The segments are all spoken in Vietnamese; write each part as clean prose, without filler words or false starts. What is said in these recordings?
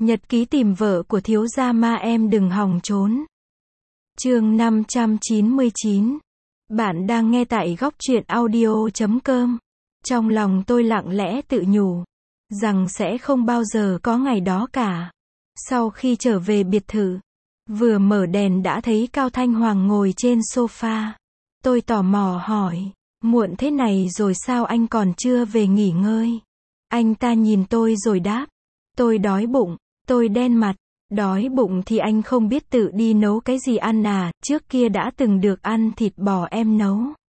Nhật ký tìm vợ của thiếu gia Ma Em đừng hòng trốn. Chương 599. Bạn đang nghe tại góc truyện audio.com. Trong lòng tôi lặng lẽ tự nhủ rằng sẽ không bao giờ có ngày đó cả. Sau khi trở về biệt thự, vừa mở đèn đã thấy Cao Thanh Hoàng ngồi trên sofa. Tôi tò mò hỏi, muộn thế này rồi sao anh còn chưa về nghỉ ngơi? Anh ta nhìn tôi rồi đáp, tôi đói bụng. Tôi đen mặt, đói bụng thì anh không biết tự đi nấu cái gì ăn à, trước kia đã từng được ăn thịt bò em nấu.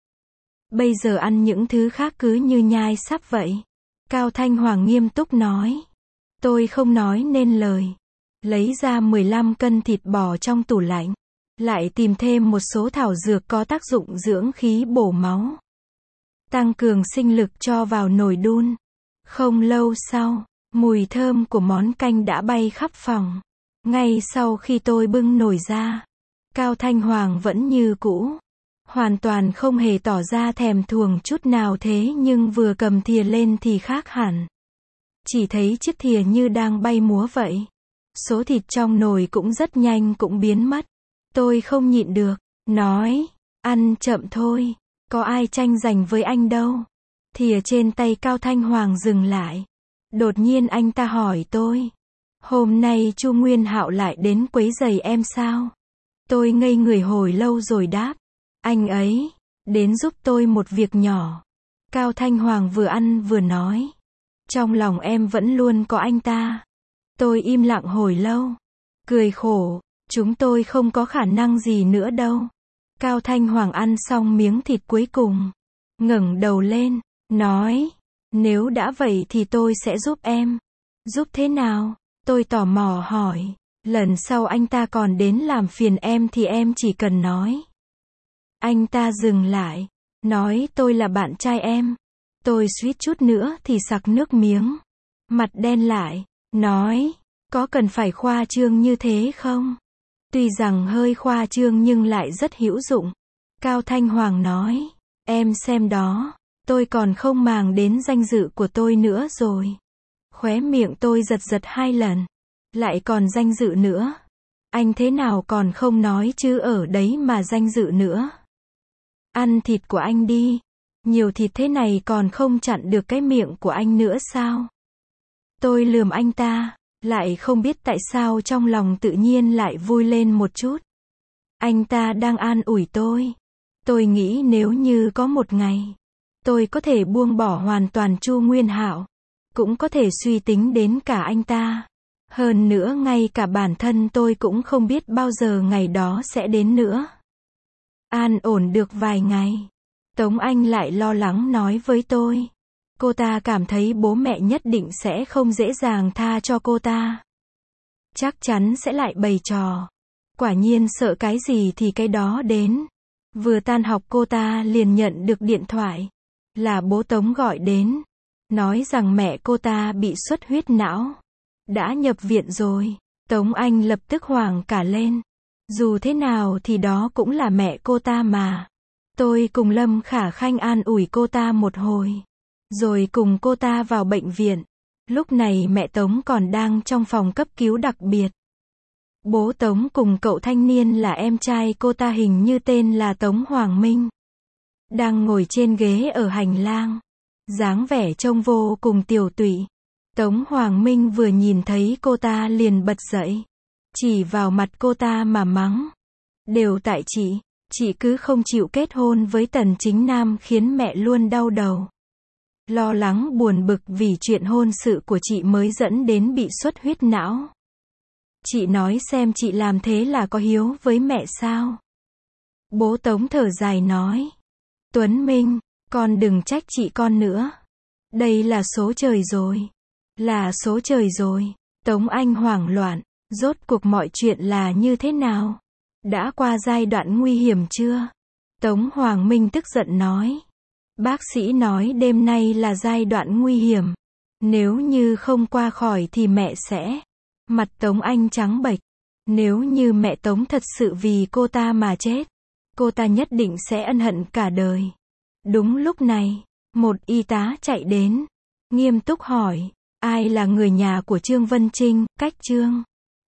Bây giờ ăn những thứ khác cứ như nhai sắp vậy. Cao Thanh Hoàng nghiêm túc nói. Tôi không nói nên lời. Lấy ra 15 cân thịt bò trong tủ lạnh. Lại tìm thêm một số thảo dược có tác dụng dưỡng khí bổ máu, tăng cường sinh lực cho vào nồi đun. Không lâu sau, mùi thơm của món canh đã bay khắp phòng. Ngay sau khi tôi bưng nồi ra, Cao Thanh Hoàng vẫn như cũ, hoàn toàn không hề tỏ ra thèm thuồng chút nào, thế nhưng vừa cầm thìa lên thì khác hẳn. Chỉ thấy chiếc thìa như đang bay múa vậy. Số thịt trong nồi cũng rất nhanh cũng biến mất. Tôi không nhịn được, nói, ăn chậm thôi, có ai tranh giành với anh đâu. Thìa trên tay Cao Thanh Hoàng dừng lại. Đột nhiên anh ta hỏi tôi, hôm nay Chu Nguyên Hạo lại đến quấy rầy em sao? Tôi ngây người hồi lâu rồi đáp, anh ấy đến giúp tôi một việc nhỏ. Cao Thanh Hoàng vừa ăn vừa nói, trong lòng em vẫn luôn có anh ta. Tôi im lặng hồi lâu, cười khổ, chúng tôi không có khả năng gì nữa đâu. Cao Thanh Hoàng ăn xong miếng thịt cuối cùng, ngẩng đầu lên, nói, nếu đã vậy thì tôi sẽ giúp em. Giúp thế nào? Tôi tò mò hỏi. Lần sau anh ta còn đến làm phiền em thì em chỉ cần nói. Anh ta dừng lại, nói tôi là bạn trai em. Tôi suýt chút nữa thì sặc nước miếng. Mặt đen lại, nói, có cần phải khoa trương như thế không? Tuy rằng hơi khoa trương nhưng lại rất hữu dụng. Cao Thanh Hoàng nói, em xem đó. Tôi còn không màng đến danh dự của tôi nữa rồi. Khóe miệng tôi giật giật 2 lần. Lại còn danh dự nữa. Anh thế nào còn không nói chứ ở đấy mà danh dự nữa. Ăn thịt của anh đi. Nhiều thịt thế này còn không chặn được cái miệng của anh nữa sao? Tôi lườm anh ta, lại không biết tại sao trong lòng tự nhiên lại vui lên một chút. Anh ta đang an ủi tôi. Tôi nghĩ nếu như có một ngày tôi có thể buông bỏ hoàn toàn Chu Nguyên Hạo, cũng có thể suy tính đến cả anh ta. Hơn nữa ngay cả bản thân tôi cũng không biết bao giờ ngày đó sẽ đến nữa. An ổn được vài ngày, Tống Anh lại lo lắng nói với tôi. Cô ta cảm thấy bố mẹ nhất định sẽ không dễ dàng tha cho cô ta. Chắc chắn sẽ lại bày trò. Quả nhiên sợ cái gì thì cái đó đến. Vừa tan học cô ta liền nhận được điện thoại. Là bố Tống gọi đến, nói rằng mẹ cô ta bị xuất huyết não, đã nhập viện rồi. Tống Anh lập tức hoảng cả lên. Dù thế nào thì đó cũng là mẹ cô ta mà. Tôi cùng Lâm Khả Khanh an ủi cô ta một hồi, rồi cùng cô ta vào bệnh viện. Lúc này mẹ Tống còn đang trong phòng cấp cứu đặc biệt. Bố Tống cùng cậu thanh niên là em trai cô ta, hình như tên là Tống Hoàng Minh, đang ngồi trên ghế ở hành lang, dáng vẻ trông vô cùng tiều tụy. Tống Hoàng Minh vừa nhìn thấy cô ta liền bật dậy, chỉ vào mặt cô ta mà mắng. Đều tại chị cứ không chịu kết hôn với Tần Chính Nam khiến mẹ luôn đau đầu. Lo lắng buồn bực vì chuyện hôn sự của chị mới dẫn đến bị xuất huyết não. Chị nói xem chị làm thế là có hiếu với mẹ sao? Bố Tống thở dài nói. Tuấn Minh, con đừng trách chị con nữa. Đây là số trời rồi. Là số trời rồi. Tống Anh hoảng loạn. Rốt cuộc mọi chuyện là như thế nào? Đã qua giai đoạn nguy hiểm chưa? Tống Hoàng Minh tức giận nói. Bác sĩ nói đêm nay là giai đoạn nguy hiểm. Nếu như không qua khỏi thì mẹ sẽ... Mặt Tống Anh trắng bệch. Nếu như mẹ Tống thật sự vì cô ta mà chết, cô ta nhất định sẽ ân hận cả đời. Đúng lúc này, một y tá chạy đến, nghiêm túc hỏi, Ai là người nhà của Trương Vân Trinh, cách Trương